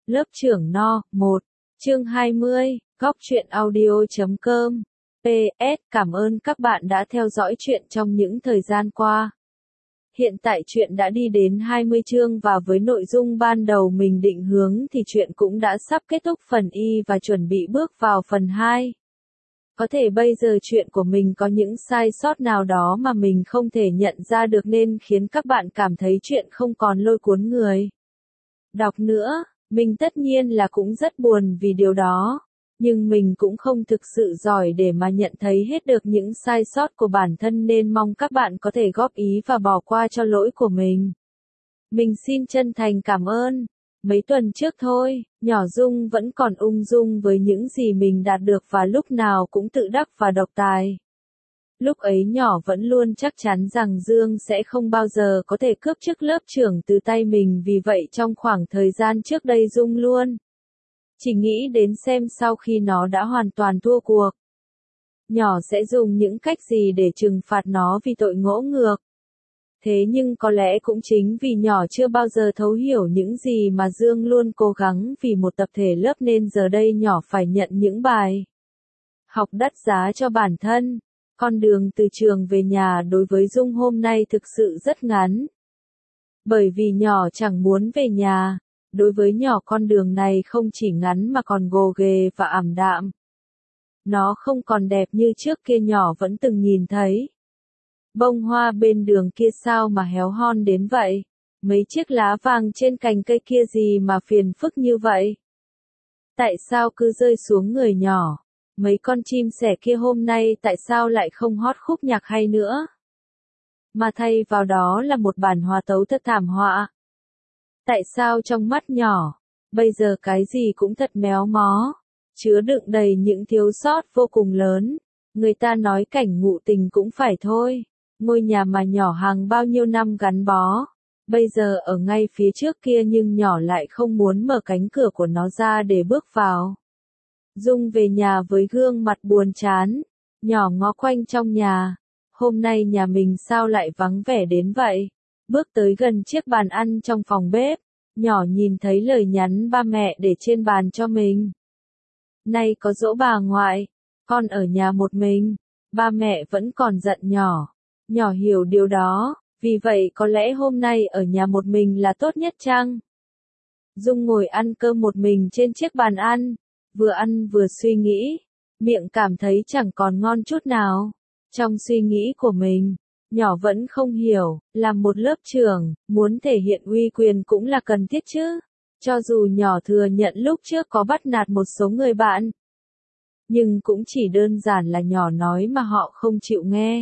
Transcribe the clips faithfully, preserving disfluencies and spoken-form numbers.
Lớp trưởng No, một, chương hai mươi, góc truyện audio chấm com. pê ét Cảm ơn các bạn đã theo dõi truyện trong những thời gian qua. Hiện tại truyện đã đi đến hai mươi chương và với nội dung ban đầu mình định hướng thì truyện cũng đã sắp kết thúc phần Y và chuẩn bị bước vào phần hai. Có thể bây giờ truyện của mình có những sai sót nào đó mà mình không thể nhận ra được nên khiến các bạn cảm thấy truyện không còn lôi cuốn người đọc nữa. Mình tất nhiên là cũng rất buồn vì điều đó, nhưng mình cũng không thực sự giỏi để mà nhận thấy hết được những sai sót của bản thân nên mong các bạn có thể góp ý và bỏ qua cho lỗi của mình. Mình xin chân thành cảm ơn. Mấy tuần trước thôi, nhỏ Dung vẫn còn ung dung với những gì mình đạt được và lúc nào cũng tự đắc và độc tài. Lúc ấy nhỏ vẫn luôn chắc chắn rằng Dương sẽ không bao giờ có thể cướp chức lớp trưởng từ tay mình, vì vậy trong khoảng thời gian trước đây Dung luôn chỉ nghĩ đến xem sau khi nó đã hoàn toàn thua cuộc, nhỏ sẽ dùng những cách gì để trừng phạt nó vì tội ngỗ ngược. Thế nhưng có lẽ cũng chính vì nhỏ chưa bao giờ thấu hiểu những gì mà Dương luôn cố gắng vì một tập thể lớp nên giờ đây nhỏ phải nhận những bài học đắt giá cho bản thân. Con đường từ trường về nhà đối với Dung hôm nay thực sự rất ngắn. Bởi vì nhỏ chẳng muốn về nhà, đối với nhỏ con đường này không chỉ ngắn mà còn gồ ghề và ảm đạm. Nó không còn đẹp như trước kia nhỏ vẫn từng nhìn thấy. Bông hoa bên đường kia sao mà héo hon đến vậy? Mấy chiếc lá vàng trên cành cây kia gì mà phiền phức như vậy? Tại sao cứ rơi xuống người nhỏ? Mấy con chim sẻ kia hôm nay tại sao lại không hót khúc nhạc hay nữa? Mà thay vào đó là một bản hòa tấu thật thảm họa. Tại sao trong mắt nhỏ, bây giờ cái gì cũng thật méo mó, chứa đựng đầy những thiếu sót vô cùng lớn. Người ta nói cảnh ngụ tình cũng phải thôi. Ngôi nhà mà nhỏ hàng bao nhiêu năm gắn bó, bây giờ ở ngay phía trước kia nhưng nhỏ lại không muốn mở cánh cửa của nó ra để bước vào. Dung về nhà với gương mặt buồn chán, nhỏ ngó quanh trong nhà. Hôm nay nhà mình sao lại vắng vẻ đến vậy? Bước tới gần chiếc bàn ăn trong phòng bếp, nhỏ nhìn thấy lời nhắn ba mẹ để trên bàn cho mình. Nay có giỗ bà ngoại, con ở nhà một mình, ba mẹ vẫn còn giận nhỏ. Nhỏ hiểu điều đó, vì vậy có lẽ hôm nay ở nhà một mình là tốt nhất chăng? Dung ngồi ăn cơm một mình trên chiếc bàn ăn, vừa ăn vừa suy nghĩ, miệng cảm thấy chẳng còn ngon chút nào. Trong suy nghĩ của mình, nhỏ vẫn không hiểu, làm một lớp trưởng, muốn thể hiện uy quyền cũng là cần thiết chứ. Cho dù nhỏ thừa nhận lúc trước có bắt nạt một số người bạn, nhưng cũng chỉ đơn giản là nhỏ nói mà họ không chịu nghe.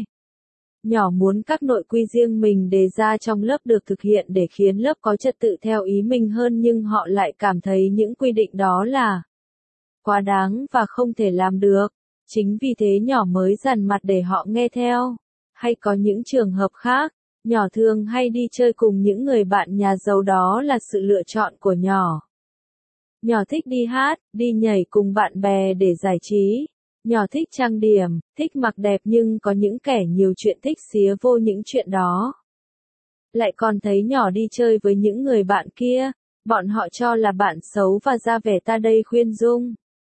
Nhỏ muốn các nội quy riêng mình đề ra trong lớp được thực hiện để khiến lớp có trật tự theo ý mình hơn, nhưng họ lại cảm thấy những quy định đó là quá đáng và không thể làm được. Chính vì thế nhỏ mới dằn mặt để họ nghe theo. Hay có những trường hợp khác, nhỏ thường hay đi chơi cùng những người bạn nhà giàu, đó là sự lựa chọn của nhỏ. Nhỏ thích đi hát, đi nhảy cùng bạn bè để giải trí. Nhỏ thích trang điểm, thích mặc đẹp, nhưng có những kẻ nhiều chuyện thích xía vô những chuyện đó. Lại còn thấy nhỏ đi chơi với những người bạn kia, bọn họ cho là bạn xấu và ra vẻ ta đây khuyên Dung.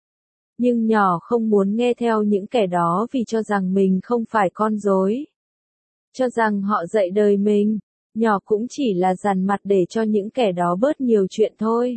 Nhưng nhỏ không muốn nghe theo những kẻ đó vì cho rằng mình không phải con rối. Cho rằng họ dạy đời mình, nhỏ cũng chỉ là dằn mặt để cho những kẻ đó bớt nhiều chuyện thôi.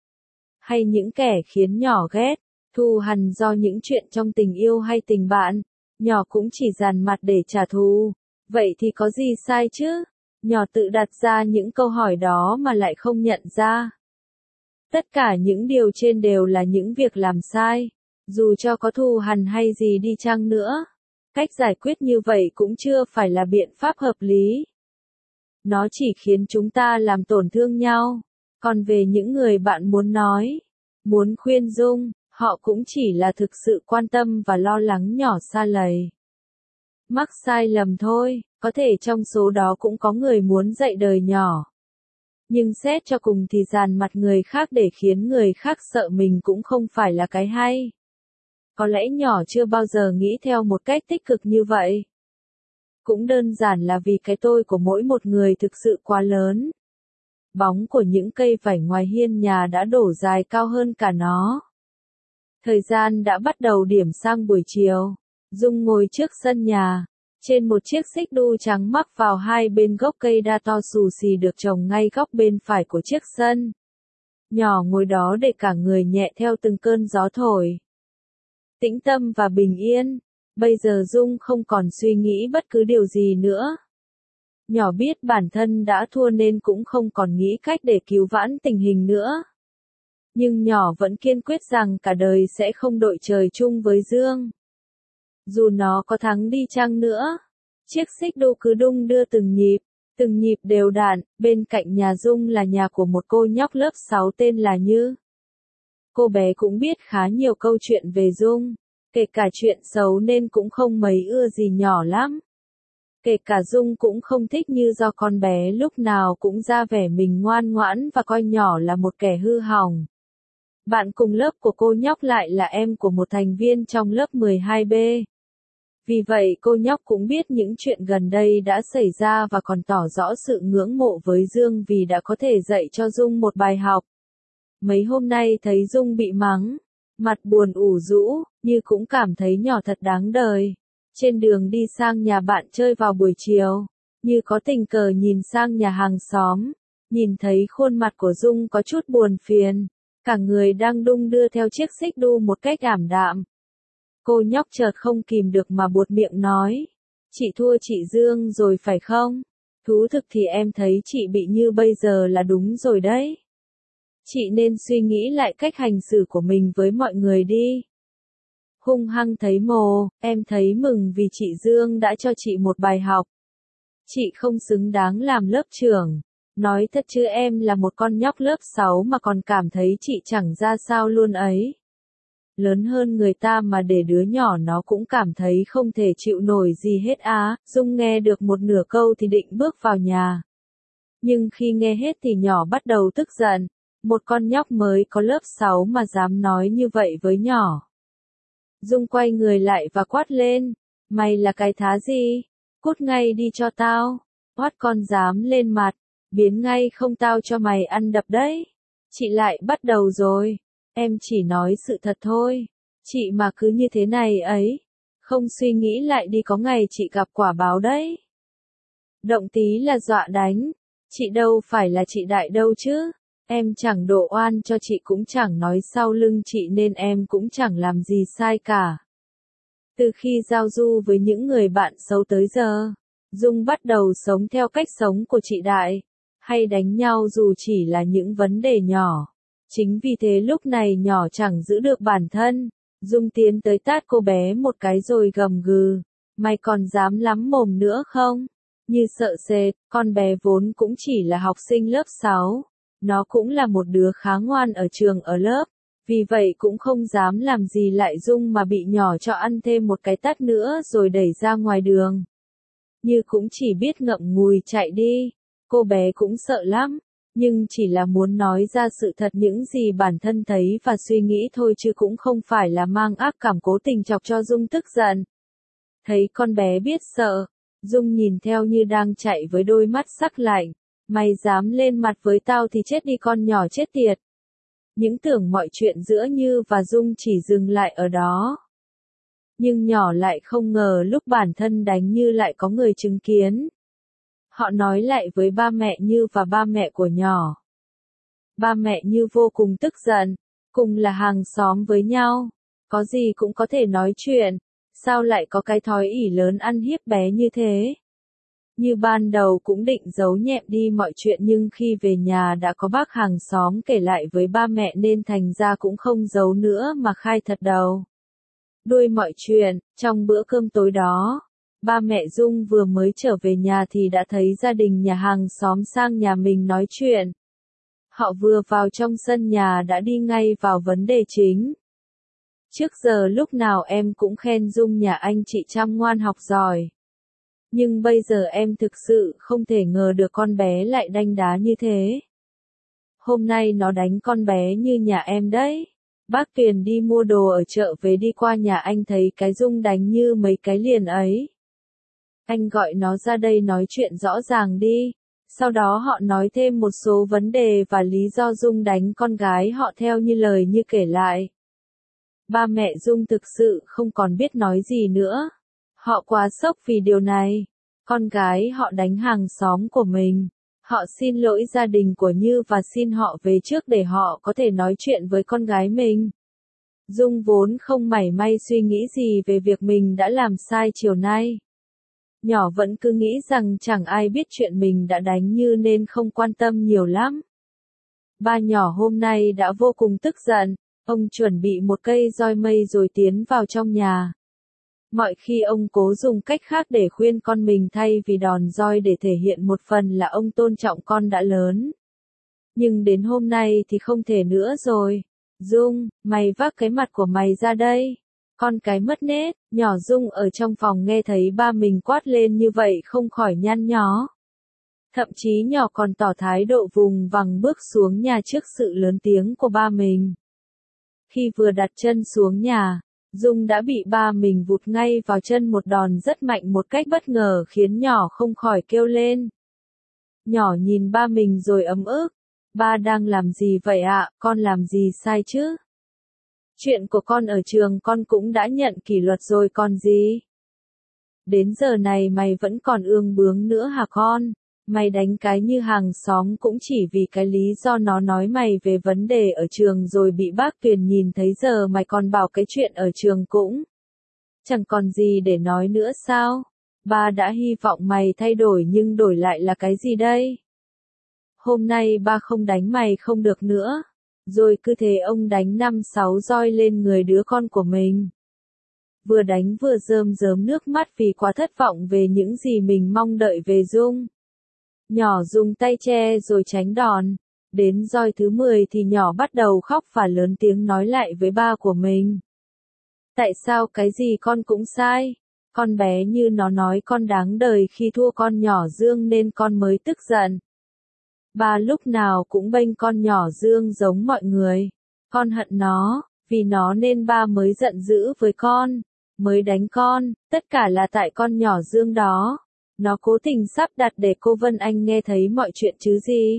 Hay những kẻ khiến nhỏ ghét, thù hằn do những chuyện trong tình yêu hay tình bạn, nhỏ cũng chỉ dằn mặt để trả thù. Vậy thì có gì sai chứ? Nhỏ tự đặt ra những câu hỏi đó mà lại không nhận ra. Tất cả những điều trên đều là những việc làm sai. Dù cho có thù hằn hay gì đi chăng nữa, cách giải quyết như vậy cũng chưa phải là biện pháp hợp lý. Nó chỉ khiến chúng ta làm tổn thương nhau. Còn về những người bạn muốn nói, muốn khuyên Dung, họ cũng chỉ là thực sự quan tâm và lo lắng nhỏ sa lầy. Mắc sai lầm thôi, có thể trong số đó cũng có người muốn dạy đời nhỏ. Nhưng xét cho cùng thì dàn mặt người khác để khiến người khác sợ mình cũng không phải là cái hay. Có lẽ nhỏ chưa bao giờ nghĩ theo một cách tích cực như vậy. Cũng đơn giản là vì cái tôi của mỗi một người thực sự quá lớn. bóng của những cây vải ngoài hiên nhà đã đổ dài cao hơn cả nó. Thời gian đã bắt đầu điểm sang buổi chiều. Dung ngồi trước sân nhà, trên một chiếc xích đu trắng mắc vào hai bên gốc cây đa to xù xì được trồng ngay góc bên phải của chiếc sân. Nhỏ ngồi đó để cả người nhẹ theo từng cơn gió thổi. Tĩnh tâm và bình yên, bây giờ Dung không còn suy nghĩ bất cứ điều gì nữa. Nhỏ biết bản thân đã thua nên cũng không còn nghĩ cách để cứu vãn tình hình nữa. Nhưng nhỏ vẫn kiên quyết rằng cả đời sẽ không đội trời chung với Dương. Dù nó có thắng đi chăng nữa, chiếc xích đu cứ đung đưa từng nhịp, từng nhịp đều đặn. Bên cạnh nhà Dung là nhà của một cô nhóc lớp sáu tên là Như. Cô bé cũng biết khá nhiều câu chuyện về Dung, kể cả chuyện xấu nên cũng không mấy ưa gì nhỏ lắm. Kể cả Dung cũng không thích Như do con bé lúc nào cũng ra vẻ mình ngoan ngoãn và coi nhỏ là một kẻ hư hỏng. Bạn cùng lớp của cô nhóc lại là em của một thành viên trong lớp mười hai B. Vì vậy cô nhóc cũng biết những chuyện gần đây đã xảy ra và còn tỏ rõ sự ngưỡng mộ với Dương vì đã có thể dạy cho Dung một bài học. Mấy hôm nay thấy Dung bị mắng, mặt buồn ủ rũ, Như cũng cảm thấy nhỏ thật đáng đời. Trên đường đi sang nhà bạn chơi vào buổi chiều, Như có tình cờ nhìn sang nhà hàng xóm, nhìn thấy khuôn mặt của Dung có chút buồn phiền, cả người đang đung đưa theo chiếc xích đu một cách ảm đạm. Cô nhóc chợt không kìm được mà buột miệng nói, chị thua chị Dương rồi phải không? Thú thực thì em thấy chị bị như bây giờ là đúng rồi đấy. Chị nên suy nghĩ lại cách hành xử của mình với mọi người đi. Hung hăng thấy mồ, em thấy mừng vì chị Dương đã cho chị một bài học. Chị không xứng đáng làm lớp trưởng. Nói thật chứ em là một con nhóc lớp sáu mà còn cảm thấy chị chẳng ra sao luôn ấy. Lớn hơn người ta mà để đứa nhỏ nó cũng cảm thấy không thể chịu nổi gì hết á. Dung nghe được một nửa câu thì định bước vào nhà. Nhưng khi nghe hết thì nhỏ bắt đầu tức giận. Một con nhóc mới có lớp sáu mà dám nói như vậy với nhỏ. Dung quay người lại và quát lên. Mày là cái thá gì? Cút ngay đi cho tao. Quát con dám lên mặt. Biến ngay không tao cho mày ăn đập đấy. Chị lại bắt đầu rồi. Em chỉ nói sự thật thôi. Chị mà cứ như thế này ấy. Không suy nghĩ lại đi có ngày chị gặp quả báo đấy. Động tí là dọa đánh. Chị đâu phải là chị đại đâu chứ. Em chẳng đổ oan cho chị cũng chẳng nói sau lưng chị nên em cũng chẳng làm gì sai cả. Từ khi giao du với những người bạn xấu tới giờ, Dung bắt đầu sống theo cách sống của chị đại. Hay đánh nhau dù chỉ là những vấn đề nhỏ. Chính vì thế lúc này nhỏ chẳng giữ được bản thân. Dung tiến tới tát cô bé một cái rồi gầm gừ. Mày còn dám lắm mồm nữa không? Như sợ sệt, con bé vốn cũng chỉ là học sinh lớp sáu. Nó cũng là một đứa khá ngoan ở trường ở lớp. Vì vậy cũng không dám làm gì lại Dung mà bị nhỏ cho ăn thêm một cái tát nữa rồi đẩy ra ngoài đường. Như cũng chỉ biết ngậm ngùi chạy đi. Cô bé cũng sợ lắm. Nhưng chỉ là muốn nói ra sự thật những gì bản thân thấy và suy nghĩ thôi chứ cũng không phải là mang ác cảm cố tình chọc cho Dung tức giận. Thấy con bé biết sợ, Dung nhìn theo Như đang chạy với đôi mắt sắc lạnh. Mày dám lên mặt với tao thì chết đi con nhỏ chết tiệt. Những tưởng mọi chuyện giữa Như và Dung chỉ dừng lại ở đó. Nhưng nhỏ lại không ngờ lúc bản thân đánh Như lại có người chứng kiến. Họ nói lại với ba mẹ Như và ba mẹ của nhỏ. Ba mẹ Như vô cùng tức giận, cùng là hàng xóm với nhau, có gì cũng có thể nói chuyện, sao lại có cái thói ỷ lớn ăn hiếp bé như thế. Như ban đầu cũng định giấu nhẹm đi mọi chuyện nhưng khi về nhà đã có bác hàng xóm kể lại với ba mẹ nên thành ra cũng không giấu nữa mà khai thật đầu đuôi mọi chuyện. Trong bữa cơm tối đó, ba mẹ Dung vừa mới trở về nhà thì đã thấy gia đình nhà hàng xóm sang nhà mình nói chuyện. Họ vừa vào trong sân nhà đã đi ngay vào vấn đề chính. Trước giờ lúc nào em cũng khen Dung nhà anh chị chăm ngoan học giỏi. Nhưng bây giờ em thực sự không thể ngờ được con bé lại đanh đá như thế. Hôm nay nó đánh con bé như nhà em đấy. Bác Tuyền đi mua đồ ở chợ về đi qua nhà anh thấy cái Dung đánh như mấy cái liền ấy. Anh gọi nó ra đây nói chuyện rõ ràng đi. Sau đó họ nói thêm một số vấn đề và lý do Dung đánh con gái họ theo như lời như kể lại. Ba mẹ Dung thực sự không còn biết nói gì nữa. Họ quá sốc vì điều này. Con gái họ đánh hàng xóm của mình. Họ xin lỗi gia đình của Như và xin họ về trước để họ có thể nói chuyện với con gái mình. Dung vốn không mảy may suy nghĩ gì về việc mình đã làm sai chiều nay. Nhỏ vẫn cứ nghĩ rằng chẳng ai biết chuyện mình đã đánh Như nên không quan tâm nhiều lắm. Ba nhỏ hôm nay đã vô cùng tức giận. Ông chuẩn bị một cây roi mây rồi tiến vào trong nhà. Mọi khi ông cố dùng cách khác để khuyên con mình thay vì đòn roi để thể hiện một phần là ông tôn trọng con đã lớn. Nhưng đến hôm nay thì không thể nữa rồi. Dung, mày vác cái mặt của mày ra đây. Con cái mất nết, nhỏ Dung ở trong phòng nghe thấy ba mình quát lên như vậy không khỏi nhăn nhó. Thậm chí nhỏ còn tỏ thái độ vùng vằng bước xuống nhà trước sự lớn tiếng của ba mình. Khi vừa đặt chân xuống nhà, Dung đã bị ba mình vụt ngay vào chân một đòn rất mạnh một cách bất ngờ khiến nhỏ không khỏi kêu lên. Nhỏ nhìn ba mình rồi ấm ức. Ba đang làm gì vậy ạ, con làm gì sai chứ? Chuyện của con ở trường con cũng đã nhận kỷ luật rồi còn gì? Đến giờ này mày vẫn còn ương bướng nữa hả con? Mày đánh cái Như hàng xóm cũng chỉ vì cái lý do nó nói mày về vấn đề ở trường rồi bị bác Tuyền nhìn thấy giờ mày còn bảo cái chuyện ở trường cũng chẳng còn gì để nói nữa sao? Ba đã hy vọng mày thay đổi nhưng đổi lại là cái gì đây? Hôm nay ba không đánh mày không được nữa. Rồi cứ thế ông đánh năm sáu roi lên người đứa con của mình. Vừa đánh vừa rơm rớm nước mắt vì quá thất vọng về những gì mình mong đợi về Dung. Nhỏ dùng tay che rồi tránh đòn. Đến roi thứ mười thì nhỏ bắt đầu khóc và lớn tiếng nói lại với ba của mình. Tại sao cái gì con cũng sai? Con bé Như nó nói con đáng đời khi thua con nhỏ Dương nên con mới tức giận. Ba lúc nào cũng bênh con nhỏ Dương giống mọi người. Con hận nó, vì nó nên ba mới giận dữ với con, mới đánh con, tất cả là tại con nhỏ Dương đó. Nó cố tình sắp đặt để cô Vân Anh nghe thấy mọi chuyện chứ gì.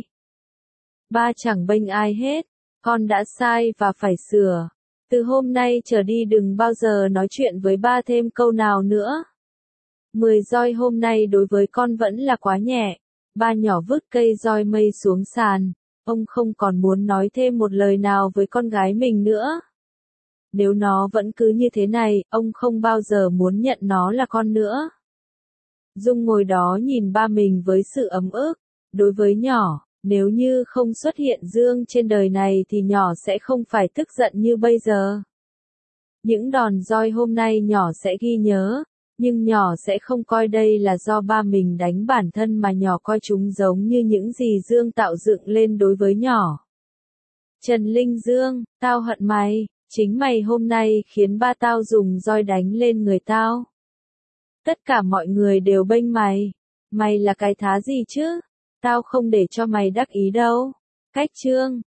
Ba chẳng bênh ai hết, con đã sai và phải sửa. Từ hôm nay trở đi đừng bao giờ nói chuyện với ba thêm câu nào nữa. Mười roi hôm nay đối với con vẫn là quá nhẹ. Ba nhỏ vứt cây roi mây xuống sàn. Ông không còn muốn nói thêm một lời nào với con gái mình nữa. Nếu nó vẫn cứ như thế này, ông không bao giờ muốn nhận nó là con nữa. Dung ngồi đó nhìn ba mình với sự ấm ức. Đối với nhỏ, nếu như không xuất hiện Dương trên đời này thì nhỏ sẽ không phải tức giận như bây giờ. Những đòn roi hôm nay nhỏ sẽ ghi nhớ, nhưng nhỏ sẽ không coi đây là do ba mình đánh bản thân mà nhỏ coi chúng giống như những gì Dương tạo dựng lên đối với nhỏ. Trần Linh Dương, tao hận mày, chính mày hôm nay khiến ba tao dùng roi đánh lên người tao. Tất cả mọi người đều bênh mày, mày là cái thá gì chứ? Tao không để cho mày đắc ý đâu. Cách chương